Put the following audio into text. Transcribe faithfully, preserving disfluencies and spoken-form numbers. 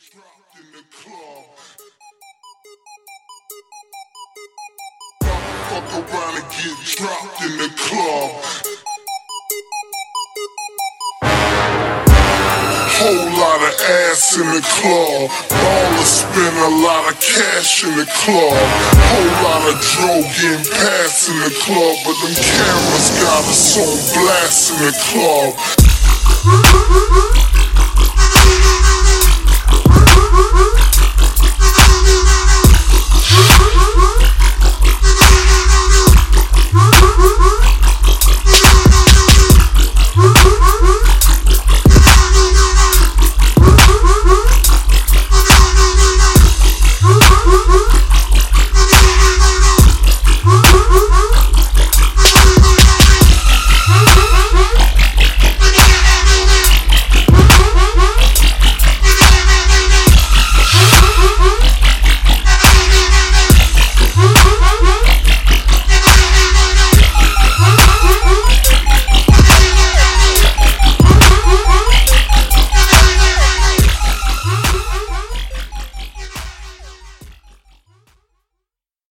dropped in the club. Fuck around and get dropped in the club. Whole lot of ass in the club. Ballers spend a lot of cash in the club. Whole lot of dough getting passed in the club, but them cameras got us on blast in the club.